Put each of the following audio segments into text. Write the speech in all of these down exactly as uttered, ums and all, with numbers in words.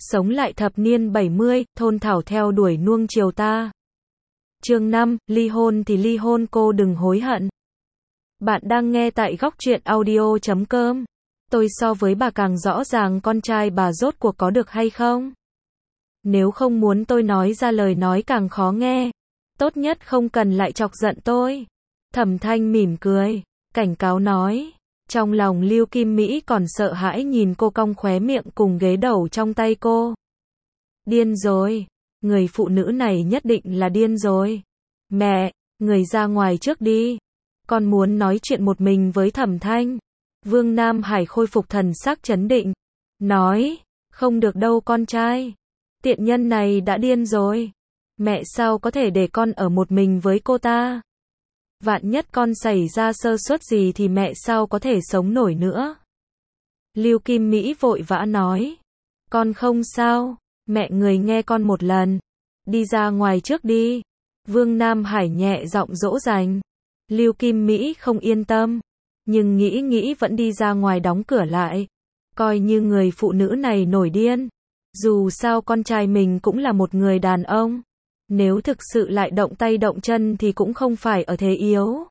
Sống lại thập niên bảy mươi, thôn thảo theo đuổi nuông chiều ta. Chương năm, ly hôn thì ly hôn, cô đừng hối hận. Bạn đang nghe tại góc truyện audio chấm com. Tôi so với bà càng rõ ràng con trai bà rốt cuộc có được hay không. Nếu không muốn tôi nói ra lời nói càng khó nghe, tốt nhất không cần lại chọc giận tôi. Thẩm Thanh mỉm cười, cảnh cáo nói. Trong lòng Lưu Kim Mỹ còn sợ hãi nhìn cô cong khóe miệng cùng ghế đầu trong tay cô. Điên rồi, người phụ nữ này nhất định là điên rồi. Mẹ, người ra ngoài trước đi. Con muốn nói chuyện một mình với Thẩm Thanh. Vương Nam Hải khôi phục thần sắc trấn định. Nói, không được đâu con trai. Tiện nhân này đã điên rồi. Mẹ sao có thể để con ở một mình với cô ta? Vạn nhất con xảy ra sơ suất gì thì mẹ sao có thể sống nổi nữa? Lưu Kim Mỹ vội vã nói. Con không sao, mẹ người nghe con một lần. Đi ra ngoài trước đi. Vương Nam Hải nhẹ giọng dỗ dành. Lưu Kim Mỹ không yên tâm, nhưng nghĩ nghĩ vẫn đi ra ngoài đóng cửa lại. Coi như người phụ nữ này nổi điên. Dù sao con trai mình cũng là một người đàn ông. Nếu thực sự lại động tay động chân thì cũng không phải ở thế yếu.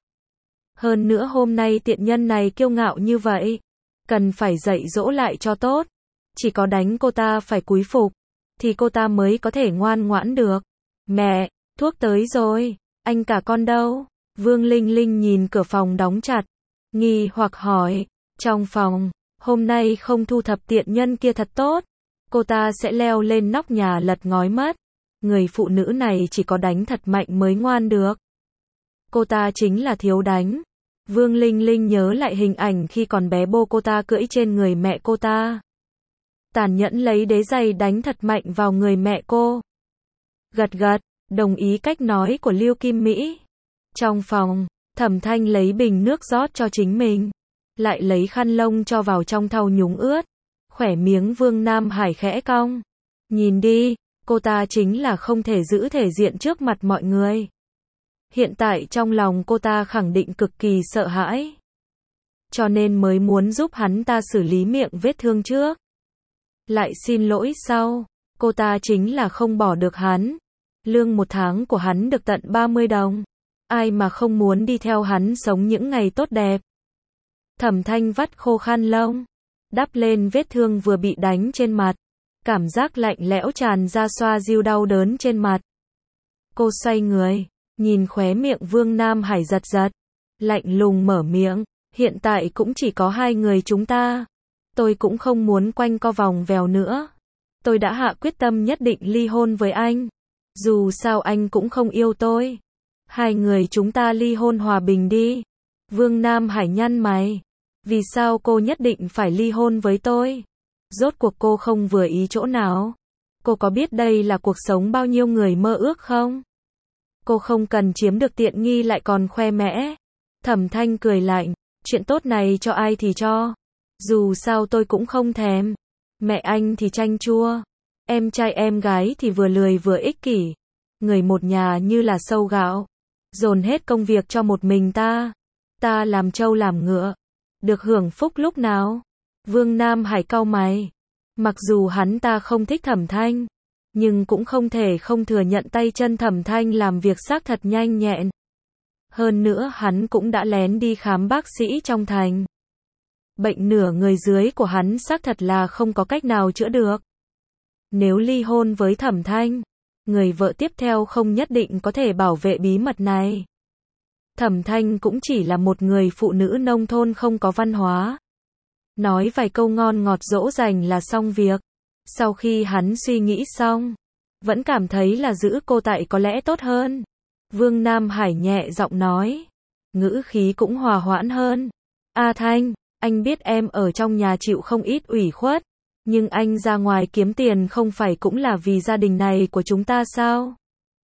Hơn nữa hôm nay tiện nhân này kiêu ngạo như vậy, cần phải dạy dỗ lại cho tốt. Chỉ có đánh cô ta phải cúi phục, thì cô ta mới có thể ngoan ngoãn được. Mẹ, thuốc tới rồi, anh cả con đâu? Vương Linh Linh nhìn cửa phòng đóng chặt, nghi hoặc hỏi. Trong phòng, hôm nay không thu thập tiện nhân kia thật tốt, cô ta sẽ leo lên nóc nhà lật ngói mất. Người phụ nữ này chỉ có đánh thật mạnh mới ngoan được. Cô ta chính là thiếu đánh. Vương Linh Linh nhớ lại hình ảnh khi còn bé bô cô ta cưỡi trên người mẹ cô ta. Tàn nhẫn lấy đế giày đánh thật mạnh vào người mẹ cô. Gật gật, đồng ý cách nói của Lưu Kim Mỹ. Trong phòng, Thẩm Thanh lấy bình nước rót cho chính mình, lại lấy khăn lông cho vào trong thau nhúng ướt. Khỏe miếng Vương Nam Hải khẽ cong. Nhìn đi, cô ta chính là không thể giữ thể diện trước mặt mọi người. Hiện tại trong lòng cô ta khẳng định cực kỳ sợ hãi, cho nên mới muốn giúp hắn ta xử lý miệng vết thương trước. Lại xin lỗi sau, cô ta chính là không bỏ được hắn. Lương một tháng của hắn được tận ba mươi đồng. Ai mà không muốn đi theo hắn sống những ngày tốt đẹp. Thẩm Thanh vắt khô khăn lông, đắp lên vết thương vừa bị đánh trên mặt. Cảm giác lạnh lẽo tràn ra xoa dịu đau đớn trên mặt. Cô xoay người, nhìn khóe miệng Vương Nam Hải giật giật. Lạnh lùng mở miệng, hiện tại cũng chỉ có hai người chúng ta. Tôi cũng không muốn quanh co vòng vèo nữa. Tôi đã hạ quyết tâm nhất định ly hôn với anh. Dù sao anh cũng không yêu tôi. Hai người chúng ta ly hôn hòa bình đi. Vương Nam Hải nhăn mày. Vì sao cô nhất định phải ly hôn với tôi? Rốt cuộc cô không vừa ý chỗ nào? Cô có biết đây là cuộc sống bao nhiêu người mơ ước không? Cô không cần chiếm được tiện nghi lại còn khoe mẽ. Thẩm Thanh cười lạnh. Chuyện tốt này cho ai thì cho. Dù sao tôi cũng không thèm. Mẹ anh thì chanh chua. Em trai em gái thì vừa lười vừa ích kỷ. Người một nhà như là sâu gạo. Dồn hết công việc cho một mình ta. Ta làm trâu làm ngựa. Được hưởng phúc lúc nào? Vương Nam Hải cau mày. Mặc dù hắn ta không thích Thẩm Thanh, nhưng cũng không thể không thừa nhận tay chân Thẩm Thanh làm việc xác thật nhanh nhẹn. Hơn nữa hắn cũng đã lén đi khám bác sĩ trong thành. Bệnh nửa người dưới của hắn xác thật là không có cách nào chữa được. Nếu ly hôn với Thẩm Thanh, người vợ tiếp theo không nhất định có thể bảo vệ bí mật này. Thẩm Thanh cũng chỉ là một người phụ nữ nông thôn không có văn hóa. Nói vài câu ngon ngọt dỗ dành là xong việc. Sau khi hắn suy nghĩ xong, vẫn cảm thấy là giữ cô tại có lẽ tốt hơn. Vương Nam Hải nhẹ giọng nói, ngữ khí cũng hòa hoãn hơn. A Thanh, anh biết em ở trong nhà chịu không ít ủy khuất, nhưng anh ra ngoài kiếm tiền không phải cũng là vì gia đình này của chúng ta sao?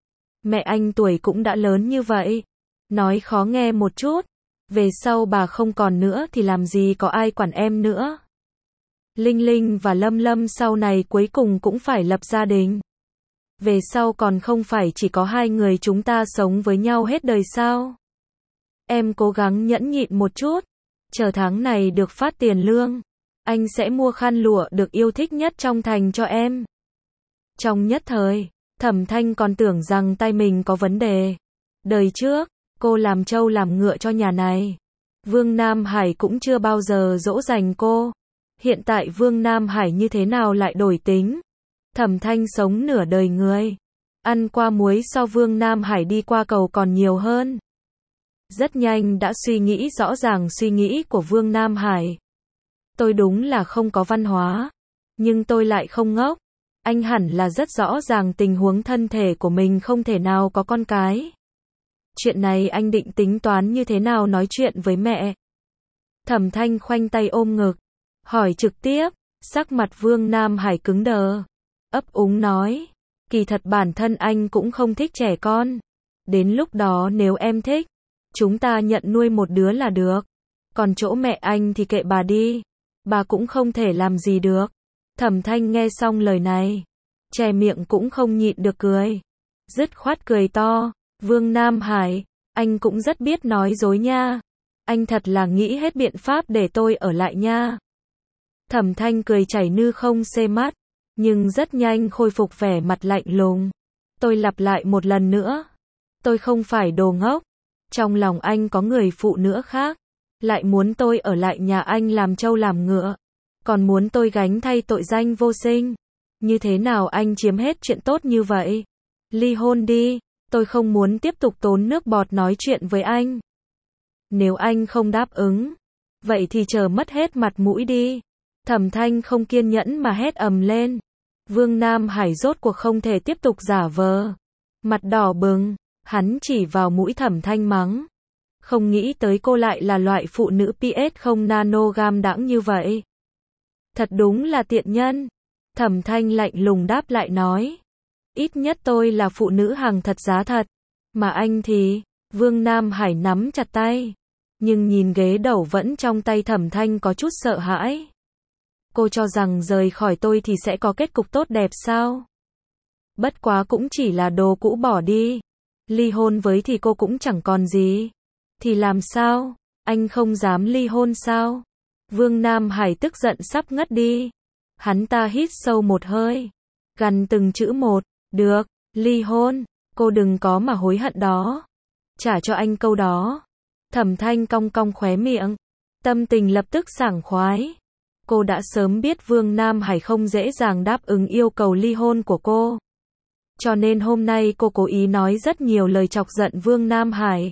Mẹ anh tuổi cũng đã lớn như vậy. Nói khó nghe một chút, về sau bà không còn nữa thì làm gì có ai quản em nữa. Linh Linh và Lâm Lâm sau này cuối cùng cũng phải lập gia đình. Về sau còn không phải chỉ có hai người chúng ta sống với nhau hết đời sao? Em cố gắng nhẫn nhịn một chút. Chờ tháng này được phát tiền lương, anh sẽ mua khăn lụa được yêu thích nhất trong thành cho em. Trong nhất thời, Thẩm Thanh còn tưởng rằng tay mình có vấn đề. Đời trước, cô làm trâu làm ngựa cho nhà này. Vương Nam Hải cũng chưa bao giờ dỗ dành cô. Hiện tại Vương Nam Hải như thế nào lại đổi tính? Thẩm Thanh sống nửa đời người. Ăn qua muối so Vương Nam Hải đi qua cầu còn nhiều hơn. Rất nhanh đã suy nghĩ rõ ràng suy nghĩ của Vương Nam Hải. Tôi đúng là không có văn hóa. Nhưng tôi lại không ngốc. Anh hẳn là rất rõ ràng tình huống thân thể của mình không thể nào có con cái. Chuyện này anh định tính toán như thế nào nói chuyện với mẹ? Thẩm Thanh khoanh tay ôm ngực. Hỏi trực tiếp, sắc mặt Vương Nam Hải cứng đờ. Ấp úng nói, kỳ thật bản thân anh cũng không thích trẻ con. Đến lúc đó nếu em thích, chúng ta nhận nuôi một đứa là được. Còn chỗ mẹ anh thì kệ bà đi. Bà cũng không thể làm gì được. Thẩm Thanh nghe xong lời này, che miệng cũng không nhịn được cười. Dứt khoát cười to, Vương Nam Hải, anh cũng rất biết nói dối nha. Anh thật là nghĩ hết biện pháp để tôi ở lại nha. Thẩm Thanh cười chảy nư không xê mắt, nhưng rất nhanh khôi phục vẻ mặt lạnh lùng. Tôi lặp lại một lần nữa. Tôi không phải đồ ngốc. Trong lòng anh có người phụ nữ khác. Lại muốn tôi ở lại nhà anh làm trâu làm ngựa. Còn muốn tôi gánh thay tội danh vô sinh. Như thế nào anh chiếm hết chuyện tốt như vậy? Ly hôn đi. Tôi không muốn tiếp tục tốn nước bọt nói chuyện với anh. Nếu anh không đáp ứng, vậy thì chờ mất hết mặt mũi đi. Thẩm Thanh không kiên nhẫn mà hét ầm lên. Vương Nam Hải rốt cuộc không thể tiếp tục giả vờ. Mặt đỏ bừng, hắn chỉ vào mũi Thẩm Thanh mắng. Không nghĩ tới cô lại là loại phụ nữ pê ét không nanogam đãng như vậy. Thật đúng là tiện nhân. Thẩm Thanh lạnh lùng đáp lại nói. Ít nhất tôi là phụ nữ hàng thật giá thật. Mà anh thì, Vương Nam Hải nắm chặt tay. Nhưng nhìn ghế đầu vẫn trong tay Thẩm Thanh có chút sợ hãi. Cô cho rằng rời khỏi tôi thì sẽ có kết cục tốt đẹp sao? Bất quá cũng chỉ là đồ cũ bỏ đi. Ly hôn với thì cô cũng chẳng còn gì. Thì làm sao? Anh không dám ly hôn sao? Vương Nam Hải tức giận sắp ngất đi. Hắn ta hít sâu một hơi. Gằn từng chữ một. Được, ly hôn. Cô đừng có mà hối hận đó. Trả cho anh câu đó. Thẩm Thanh cong cong khóe miệng. Tâm tình lập tức sảng khoái. Cô đã sớm biết Vương Nam Hải không dễ dàng đáp ứng yêu cầu ly hôn của cô. Cho nên hôm nay cô cố ý nói rất nhiều lời chọc giận Vương Nam Hải.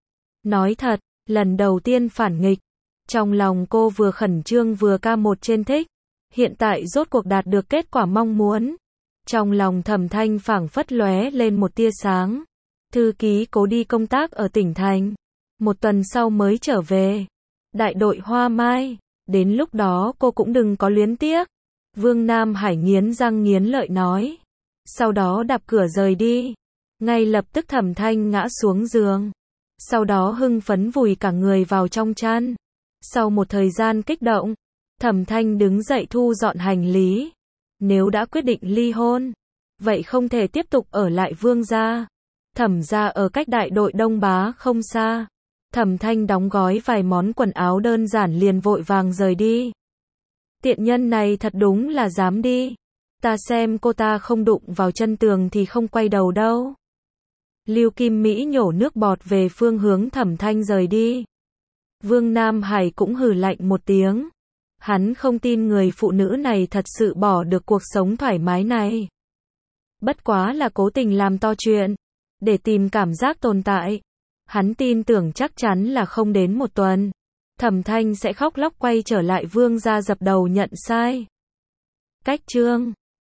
Nói thật, lần đầu tiên phản nghịch. Trong lòng cô vừa khẩn trương vừa ca một trên thích. Hiện tại rốt cuộc đạt được kết quả mong muốn. Trong lòng Thẩm Thanh phảng phất lóe lên một tia sáng. Thư ký cố đi công tác ở tỉnh thành. Một tuần sau mới trở về. Đại đội Hoa Mai. Đến lúc đó cô cũng đừng có luyến tiếc. Vương Nam Hải nghiến răng nghiến lợi nói. Sau đó đạp cửa rời đi. Ngay lập tức Thẩm Thanh ngã xuống giường. Sau đó hưng phấn vùi cả người vào trong chăn. Sau một thời gian kích động, Thẩm Thanh đứng dậy thu dọn hành lý. Nếu đã quyết định ly hôn, vậy không thể tiếp tục ở lại Vương gia. Thẩm gia ở cách đại đội Đông Bá không xa. Thẩm Thanh đóng gói vài món quần áo đơn giản liền vội vàng rời đi. Tiện nhân này thật đúng là dám đi. Ta xem cô ta không đụng vào chân tường thì không quay đầu đâu. Lưu Kim Mỹ nhổ nước bọt về phương hướng Thẩm Thanh rời đi. Vương Nam Hải cũng hừ lạnh một tiếng. Hắn không tin người phụ nữ này thật sự bỏ được cuộc sống thoải mái này. Bất quá là cố tình làm to chuyện, để tìm cảm giác tồn tại. Hắn tin tưởng chắc chắn là không đến một tuần, Thẩm Thanh sẽ khóc lóc quay trở lại Vương gia dập đầu nhận sai. Cách chương